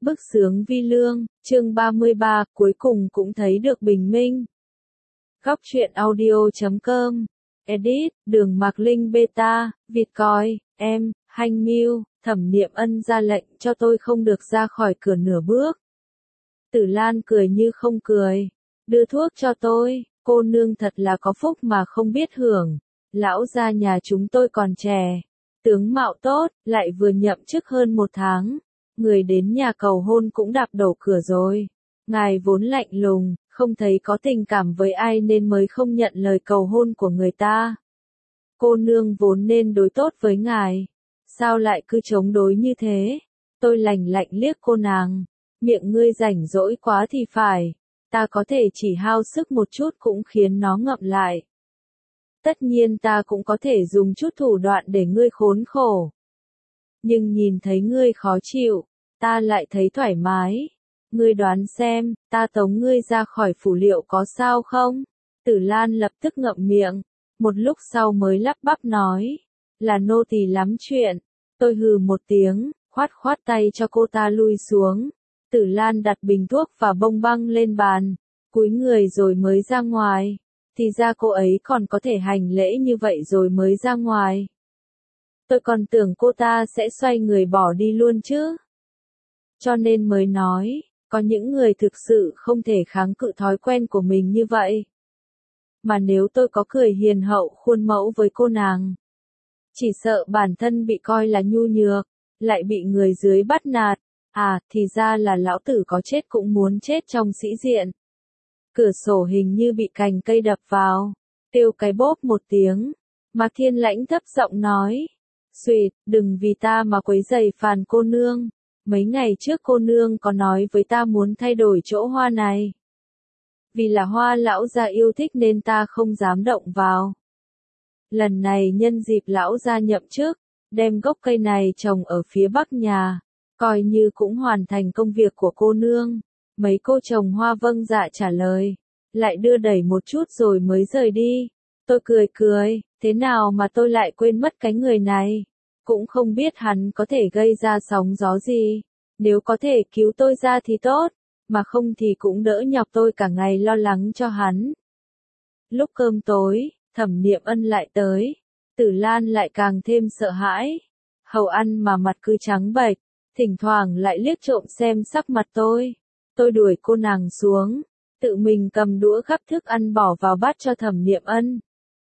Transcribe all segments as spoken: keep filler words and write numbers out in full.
Bức xướng vi lương, chương ba mươi ba, cuối cùng cũng thấy được bình minh. Góc truyện audio chấm com, edit, đường Mạc Linh beta, Vitcoin, em, Hanh Miu, Thẩm Niệm Ân ra lệnh cho tôi không được ra khỏi cửa nửa bước. Tử Lan cười như không cười, đưa thuốc cho tôi, cô nương thật là có phúc mà không biết hưởng, lão gia nhà chúng tôi còn trẻ, tướng mạo tốt, lại vừa nhậm chức hơn một tháng. Người đến nhà cầu hôn cũng đạp đổ cửa rồi. Ngài vốn lạnh lùng, không thấy có tình cảm với ai nên mới không nhận lời cầu hôn của người ta. Cô nương vốn nên đối tốt với ngài. Sao lại cứ chống đối như thế? Tôi lạnh lạnh liếc cô nàng. Miệng ngươi rảnh rỗi quá thì phải. Ta có thể chỉ hao sức một chút cũng khiến nó ngậm lại. Tất nhiên ta cũng có thể dùng chút thủ đoạn để ngươi khốn khổ. Nhưng nhìn thấy ngươi khó chịu, ta lại thấy thoải mái. Ngươi đoán xem, ta tống ngươi ra khỏi phủ liệu có sao không? Tử Lan lập tức ngậm miệng, một lúc sau mới lắp bắp nói, là nô tỳ lắm chuyện. Tôi hừ một tiếng, khoát khoát tay cho cô ta lui xuống. Tử Lan đặt bình thuốc và bông băng lên bàn, cúi người rồi mới ra ngoài. Thì ra cô ấy còn có thể hành lễ như vậy rồi mới ra ngoài. Tôi còn tưởng cô ta sẽ xoay người bỏ đi luôn chứ. Cho nên mới nói, có những người thực sự không thể kháng cự thói quen của mình như vậy. Mà nếu tôi có cười hiền hậu khuôn mẫu với cô nàng, chỉ sợ bản thân bị coi là nhu nhược, lại bị người dưới bắt nạt. À, thì ra là lão tử có chết cũng muốn chết trong sĩ diện. Cửa sổ hình như bị cành cây đập vào, kêu cái bốp một tiếng. Mạc Thiên Lãnh thấp giọng nói, Xuyệt, đừng vì ta mà quấy rầy Phàn cô nương. Mấy ngày trước cô nương có nói với ta muốn thay đổi chỗ hoa này. Vì là hoa lão gia yêu thích nên ta không dám động vào. Lần này nhân dịp lão gia nhậm chức, đem gốc cây này trồng ở phía bắc nhà, coi như cũng hoàn thành công việc của cô nương. Mấy cô trồng hoa vâng dạ trả lời, lại đưa đẩy một chút rồi mới rời đi. Tôi cười cười, thế nào mà tôi lại quên mất cái người này. Cũng không biết hắn có thể gây ra sóng gió gì. Nếu có thể cứu tôi ra thì tốt, mà không thì cũng đỡ nhọc tôi cả ngày lo lắng cho hắn. Lúc cơm tối, Thẩm Niệm Ân lại tới. Tử Lan lại càng thêm sợ hãi. Hầu ăn mà mặt cứ trắng bệch, thỉnh thoảng lại liếc trộm xem sắc mặt tôi. Tôi đuổi cô nàng xuống, tự mình cầm đũa gắp thức ăn bỏ vào bát cho Thẩm Niệm Ân.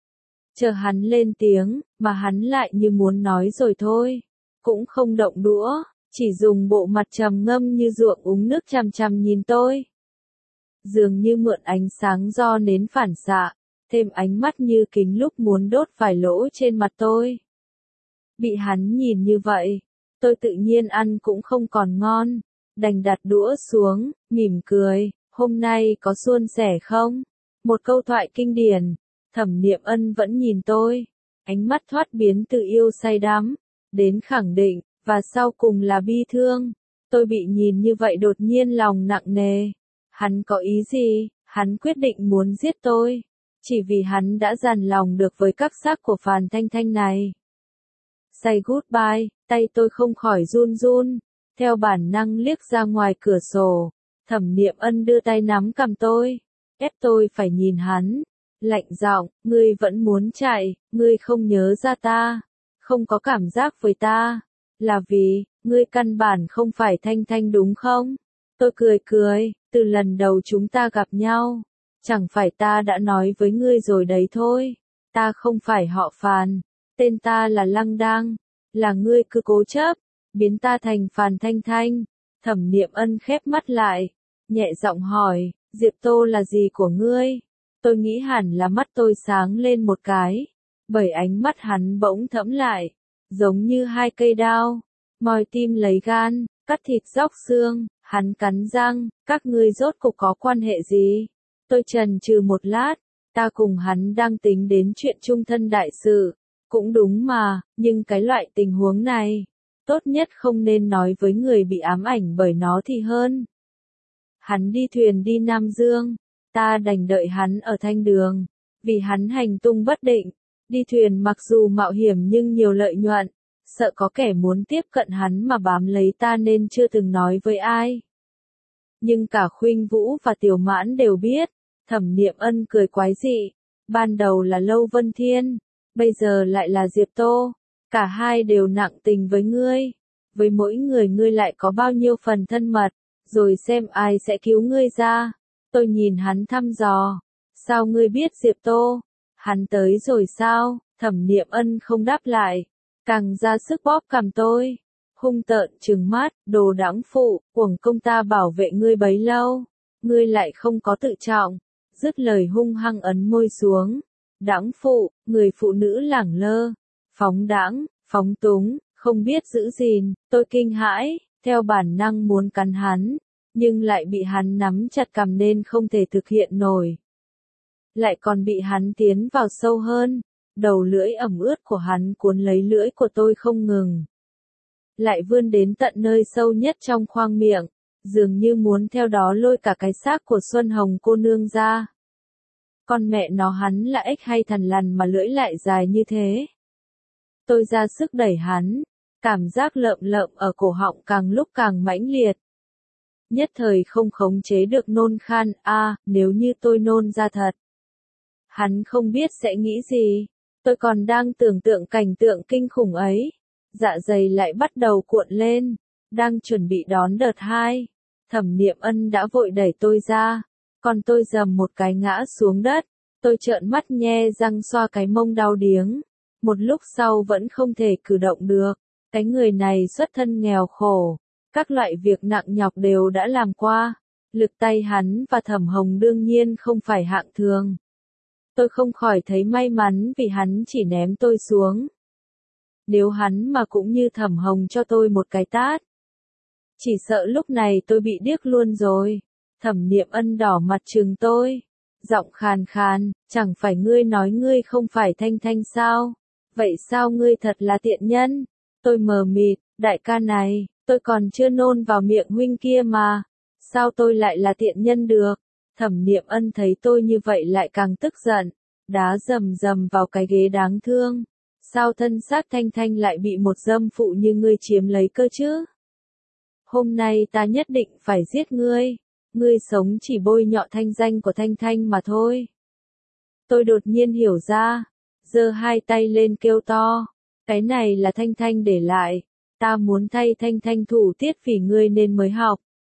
Chờ hắn lên tiếng, mà hắn lại như muốn nói rồi thôi. Cũng không động đũa, chỉ dùng bộ mặt trầm ngâm như ruộng uống nước chằm chằm nhìn tôi. Dường như mượn ánh sáng do nến phản xạ, thêm ánh mắt như kính lúc muốn đốt vài lỗ trên mặt tôi. Bị hắn nhìn như vậy, tôi tự nhiên ăn cũng không còn ngon, đành đặt đũa xuống, mỉm cười, hôm nay có suôn sẻ không? Một câu thoại kinh điển. Thẩm Niệm Ân vẫn nhìn tôi, ánh mắt thoát biến từ yêu say đắm, đến khẳng định, và sau cùng là bi thương. Tôi bị nhìn như vậy đột nhiên lòng nặng nề. Hắn có ý gì? Hắn quyết định muốn giết tôi, chỉ vì hắn đã dằn lòng được với các xác của Phàn Thanh Thanh này. Say goodbye, tay tôi không khỏi run run, theo bản năng liếc ra ngoài cửa sổ. Thẩm Niệm Ân đưa tay nắm cằm tôi, ép tôi phải nhìn hắn. Lạnh giọng, ngươi vẫn muốn chạy, ngươi không nhớ ra ta, không có cảm giác với ta, là vì, ngươi căn bản không phải Thanh Thanh đúng không? Tôi cười cười, từ lần đầu chúng ta gặp nhau, chẳng phải ta đã nói với ngươi rồi đấy thôi, ta không phải họ Phàn, tên ta là Lăng Đang, là ngươi cứ cố chấp, biến ta thành Phàn Thanh Thanh. Thẩm Niệm Ân khép mắt lại, nhẹ giọng hỏi, Diệp Tô là gì của ngươi? Tôi nghĩ hẳn là mắt tôi sáng lên một cái, bởi ánh mắt hắn bỗng thẫm lại, giống như hai cây đao, moi tim lấy gan, cắt thịt róc xương. Hắn cắn răng, các ngươi rốt cục có quan hệ gì? Tôi chần chừ một lát, ta cùng hắn đang tính đến chuyện chung thân đại sự, cũng đúng mà, nhưng cái loại tình huống này, tốt nhất không nên nói với người bị ám ảnh bởi nó thì hơn. Hắn đi thuyền đi Nam Dương. Ta đành đợi hắn ở Thanh Đường, vì hắn hành tung bất định, đi thuyền mặc dù mạo hiểm nhưng nhiều lợi nhuận, sợ có kẻ muốn tiếp cận hắn mà bám lấy ta nên chưa từng nói với ai. Nhưng cả Khuynh Vũ và Tiểu Mãn đều biết, Thẩm Niệm Ân cười quái dị, ban đầu là Lâu Vân Thiên, bây giờ lại là Diệp Tô, cả hai đều nặng tình với ngươi, với mỗi người ngươi lại có bao nhiêu phần thân mật, rồi xem ai sẽ cứu ngươi ra. Tôi nhìn hắn thăm dò, sao ngươi biết Diệp Tô? Hắn tới rồi sao? Thẩm Niệm Ân không đáp lại, càng ra sức bóp cằm tôi, hung tợn trừng mắt, đồ đãng phụ, uổng công ta bảo vệ ngươi bấy lâu, ngươi lại không có tự trọng. Dứt lời hung hăng ấn môi xuống. Đãng phụ, người phụ nữ lẳng lơ, phóng đãng, phóng túng, không biết giữ gìn. Tôi kinh hãi, theo bản năng muốn cắn hắn, nhưng lại bị hắn nắm chặt cằm nên không thể thực hiện nổi. Lại còn bị hắn tiến vào sâu hơn, đầu lưỡi ẩm ướt của hắn cuốn lấy lưỡi của tôi không ngừng. Lại vươn đến tận nơi sâu nhất trong khoang miệng, dường như muốn theo đó lôi cả cái xác của Xuân Hồng cô nương ra. Con mẹ nó, hắn là ếch hay thằn lằn mà lưỡi lại dài như thế? Tôi ra sức đẩy hắn, cảm giác lợm lợm ở cổ họng càng lúc càng mãnh liệt. Nhất thời không khống chế được nôn khan, a, à, nếu như tôi nôn ra thật. Hắn không biết sẽ nghĩ gì, tôi còn đang tưởng tượng cảnh tượng kinh khủng ấy. Dạ dày lại bắt đầu cuộn lên, đang chuẩn bị đón đợt hai. Thẩm Niệm Ân đã vội đẩy tôi ra, còn tôi dầm một cái ngã xuống đất, tôi trợn mắt nhe răng xoa cái mông đau điếng. Một lúc sau vẫn không thể cử động được, cái người này xuất thân nghèo khổ, các loại việc nặng nhọc đều đã làm qua, lực tay hắn và Thẩm Hồng đương nhiên không phải hạng thường. Tôi không khỏi thấy may mắn vì hắn chỉ ném tôi xuống. Nếu hắn mà cũng như Thẩm Hồng cho tôi một cái tát, chỉ sợ lúc này tôi bị điếc luôn rồi. Thẩm Niệm Ân đỏ mặt trừng tôi, giọng khàn khàn, chẳng phải ngươi nói ngươi không phải Thanh Thanh sao? Vậy sao ngươi thật là tiện nhân? Tôi mờ mịt, đại ca này, tôi còn chưa nôn vào miệng huynh kia mà, sao tôi lại là tiện nhân được? Thẩm Niệm Ân thấy tôi như vậy lại càng tức giận, đá rầm rầm vào cái ghế đáng thương. Sao thân xác Thanh Thanh lại bị một dâm phụ như ngươi chiếm lấy cơ chứ? Hôm nay ta nhất định phải giết ngươi, ngươi sống chỉ bôi nhọ thanh danh của Thanh Thanh mà thôi. Tôi đột nhiên hiểu ra, giơ hai tay lên kêu to, cái này là Thanh Thanh để lại, ta muốn thay Thanh Thanh thủ tiết vì ngươi nên mới học.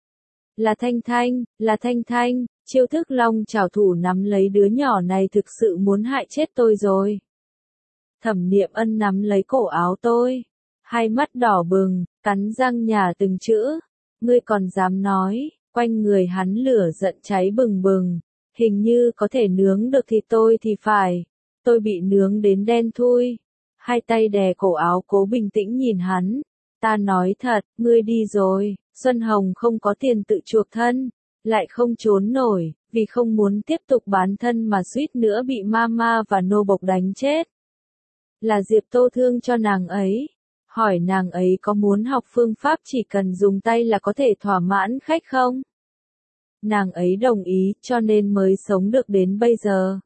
Là Thanh Thanh, là Thanh Thanh, chiêu thức long chảo thủ nắm lấy đứa nhỏ này thực sự muốn hại chết tôi rồi. Thẩm Niệm Ân nắm lấy cổ áo tôi, hai mắt đỏ bừng, cắn răng nhả từng chữ, ngươi còn dám nói? Quanh người hắn lửa giận cháy bừng bừng, hình như có thể nướng được thịt tôi thì phải. Tôi bị nướng đến đen thui, hai tay đè cổ áo cố bình tĩnh nhìn hắn. Ta nói thật, ngươi đi rồi, Xuân Hồng không có tiền tự chuộc thân, lại không trốn nổi, vì không muốn tiếp tục bán thân mà suýt nữa bị mama và nô bộc đánh chết. Là Diệp Tô thương cho nàng ấy, hỏi nàng ấy có muốn học phương pháp chỉ cần dùng tay là có thể thỏa mãn khách không? Nàng ấy đồng ý, cho nên mới sống được đến bây giờ.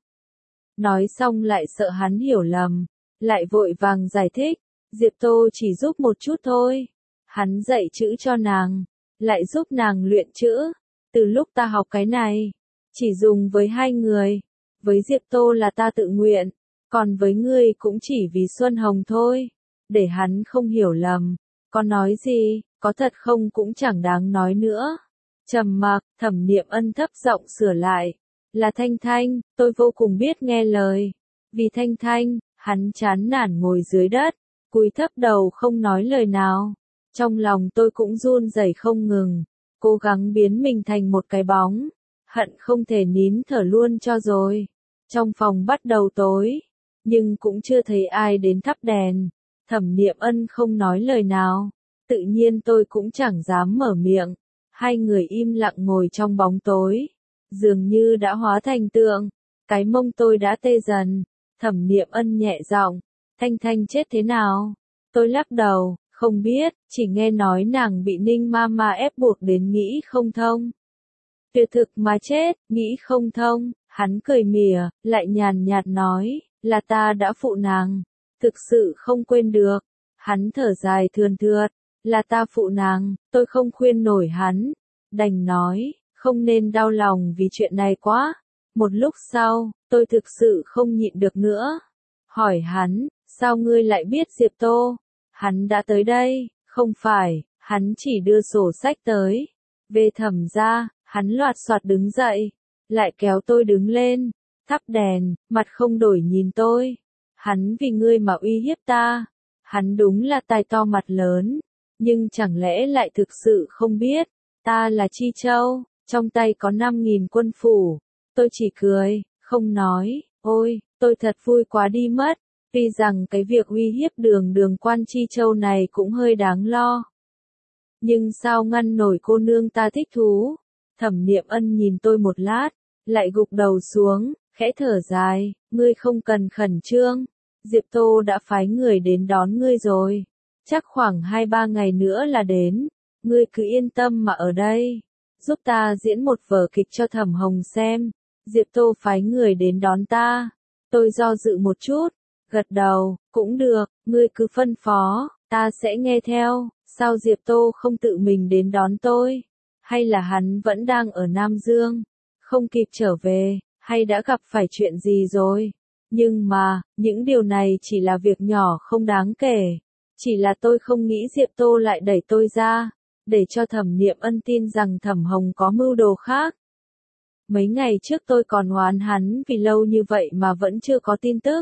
Nói xong lại sợ hắn hiểu lầm, lại vội vàng giải thích, Diệp Tô chỉ giúp một chút thôi. Hắn dạy chữ cho nàng, lại giúp nàng luyện chữ. Từ lúc ta học cái này, chỉ dùng với hai người. Với Diệp Tô là ta tự nguyện, còn với ngươi cũng chỉ vì Xuân Hồng thôi. Để hắn không hiểu lầm, có nói gì, có thật không cũng chẳng đáng nói nữa. Trầm mặc, Thẩm Niệm Ân thấp giọng sửa lại, là Thanh Thanh, tôi vô cùng biết nghe lời. Vì Thanh Thanh, hắn chán nản ngồi dưới đất, cúi thấp đầu không nói lời nào. Trong lòng tôi cũng run rẩy không ngừng, cố gắng biến mình thành một cái bóng, hận không thể nín thở luôn cho rồi. Trong phòng bắt đầu tối, nhưng cũng chưa thấy ai đến thắp đèn. Thẩm Niệm Ân không nói lời nào, tự nhiên tôi cũng chẳng dám mở miệng. Hai người im lặng ngồi trong bóng tối, dường như đã hóa thành tượng. Cái mông tôi đã tê dần. Thẩm Niệm Ân nhẹ giọng, Thanh Thanh chết thế nào? Tôi lắc đầu, không biết, chỉ nghe nói nàng bị Ninh Mama ép buộc đến nghĩ không thông. Tuyệt thực mà chết, nghĩ không thông. Hắn cười mỉa, lại nhàn nhạt nói, là ta đã phụ nàng, thực sự không quên được. Hắn thở dài thườn thượt, là ta phụ nàng, tôi không khuyên nổi hắn. Đành nói, không nên đau lòng vì chuyện này quá. Một lúc sau, tôi thực sự không nhịn được nữa. Hỏi hắn, sao ngươi lại biết Diệp Tô? Hắn đã tới đây, không phải, hắn chỉ đưa sổ sách tới. Về Thẩm gia, hắn loạt soạt đứng dậy, lại kéo tôi đứng lên, thắp đèn, mặt không đổi nhìn tôi. Hắn vì ngươi mà uy hiếp ta. Hắn đúng là tài to mặt lớn, nhưng chẳng lẽ lại thực sự không biết, ta là Chi Châu, trong tay có năm nghìn quân phủ. Tôi chỉ cười, không nói, ôi, tôi thật vui quá đi mất, tuy rằng cái việc uy hiếp đường đường quan Chi Châu này cũng hơi đáng lo. Nhưng sao ngăn nổi cô nương ta thích thú? Thẩm Niệm Ân nhìn tôi một lát, lại gục đầu xuống, khẽ thở dài, ngươi không cần khẩn trương, Diệp Tô đã phái người đến đón ngươi rồi, chắc khoảng hai ba ngày nữa là đến, ngươi cứ yên tâm mà ở đây, giúp ta diễn một vở kịch cho Thẩm Hồng xem. Diệp Tô phái người đến đón ta. Tôi do dự một chút, gật đầu, cũng được, ngươi cứ phân phó, ta sẽ nghe theo. Sao Diệp Tô không tự mình đến đón tôi? Hay là hắn vẫn đang ở Nam Dương, không kịp trở về, hay đã gặp phải chuyện gì rồi? Nhưng mà, những điều này chỉ là việc nhỏ không đáng kể. Chỉ là tôi không nghĩ Diệp Tô lại đẩy tôi ra, để cho Thẩm Niệm Ân tin rằng Thẩm Hồng có mưu đồ khác. Mấy ngày trước tôi còn oán hắn vì lâu như vậy mà vẫn chưa có tin tức.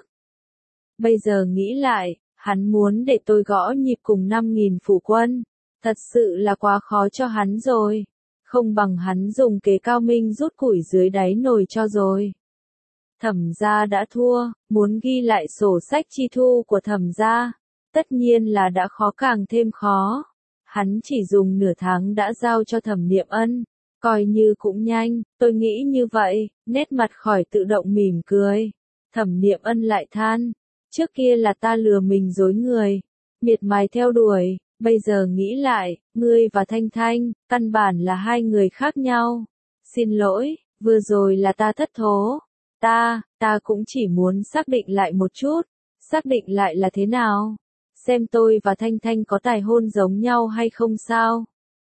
Bây giờ nghĩ lại, hắn muốn để tôi gõ nhịp cùng năm nghìn phủ quân. Thật sự là quá khó cho hắn rồi. Không bằng hắn dùng kế cao minh rút củi dưới đáy nồi cho rồi. Thẩm gia đã thua, muốn ghi lại sổ sách chi thu của Thẩm gia. Tất nhiên là đã khó càng thêm khó. Hắn chỉ dùng nửa tháng đã giao cho Thẩm Niệm Ân. Coi như cũng nhanh, tôi nghĩ như vậy, nét mặt khỏi tự động mỉm cười. Thẩm Niệm Ân lại than, trước kia là ta lừa mình dối người, miệt mài theo đuổi, bây giờ nghĩ lại, ngươi và Thanh Thanh, căn bản là hai người khác nhau. Xin lỗi, vừa rồi là ta thất thố. Ta, ta cũng chỉ muốn xác định lại một chút, xác định lại là thế nào? Xem tôi và Thanh Thanh có tài hôn giống nhau hay không sao?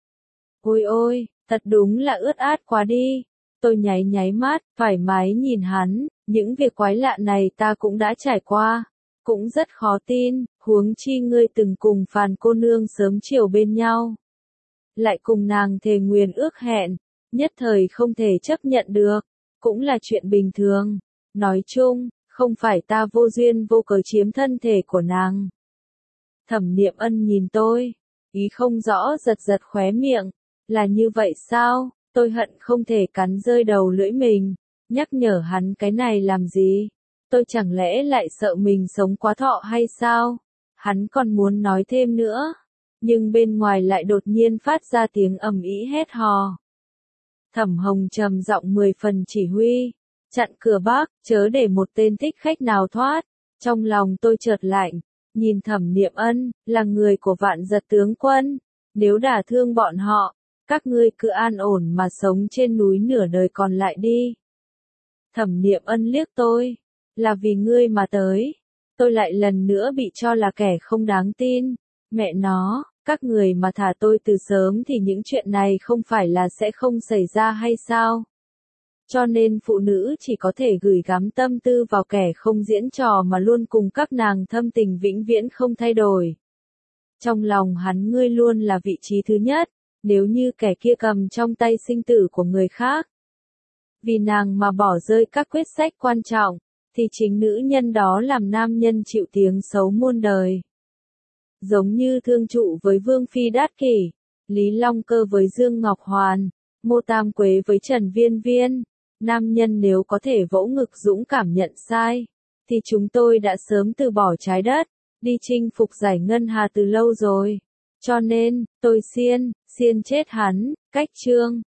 Ôi ôi! Thật đúng là ướt át quá đi. Tôi nháy nháy mắt, thoải mái nhìn hắn, những việc quái lạ này ta cũng đã trải qua. Cũng rất khó tin, huống chi ngươi từng cùng Phàn cô nương sớm chiều bên nhau. Lại cùng nàng thề nguyền ước hẹn, nhất thời không thể chấp nhận được, cũng là chuyện bình thường. Nói chung, không phải ta vô duyên vô cớ chiếm thân thể của nàng. Thẩm Niệm Ân nhìn tôi, ý không rõ giật giật khóe miệng. Là như vậy sao? Tôi hận không thể cắn rơi đầu lưỡi mình, nhắc nhở hắn cái này làm gì? Tôi chẳng lẽ lại sợ mình sống quá thọ hay sao? Hắn còn muốn nói thêm nữa, nhưng bên ngoài lại đột nhiên phát ra tiếng ầm ĩ hét hò. Thẩm Hồng trầm giọng mười phần chỉ huy, chặn cửa Bắc, chớ để một tên thích khách nào thoát. Trong lòng tôi chợt lạnh, nhìn Thẩm Niệm Ân, là người của Vạn Giật tướng quân, nếu đả thương bọn họ, các ngươi cứ an ổn mà sống trên núi nửa đời còn lại đi. Thẩm Niệm Ân liếc tôi, là vì ngươi mà tới. Tôi lại lần nữa bị cho là kẻ không đáng tin. Mẹ nó, các người mà thả tôi từ sớm thì những chuyện này không phải là sẽ không xảy ra hay sao? Cho nên phụ nữ chỉ có thể gửi gắm tâm tư vào kẻ không diễn trò mà luôn cùng các nàng thâm tình vĩnh viễn không thay đổi. Trong lòng hắn ngươi luôn là vị trí thứ nhất. Nếu như kẻ kia cầm trong tay sinh tử của người khác, vì nàng mà bỏ rơi các quyết sách quan trọng, thì chính nữ nhân đó làm nam nhân chịu tiếng xấu muôn đời. Giống như Thương Trụ với Vương Phi Đát Kỷ, Lý Long Cơ với Dương Ngọc Hoàn, Mộ Tam Quế với Trần Viên Viên, nam nhân nếu có thể vỗ ngực dũng cảm nhận sai, thì chúng tôi đã sớm từ bỏ trái đất, đi chinh phục giải ngân hà từ lâu rồi. Cho nên, tôi xiên, xiên chết hắn, cách chương.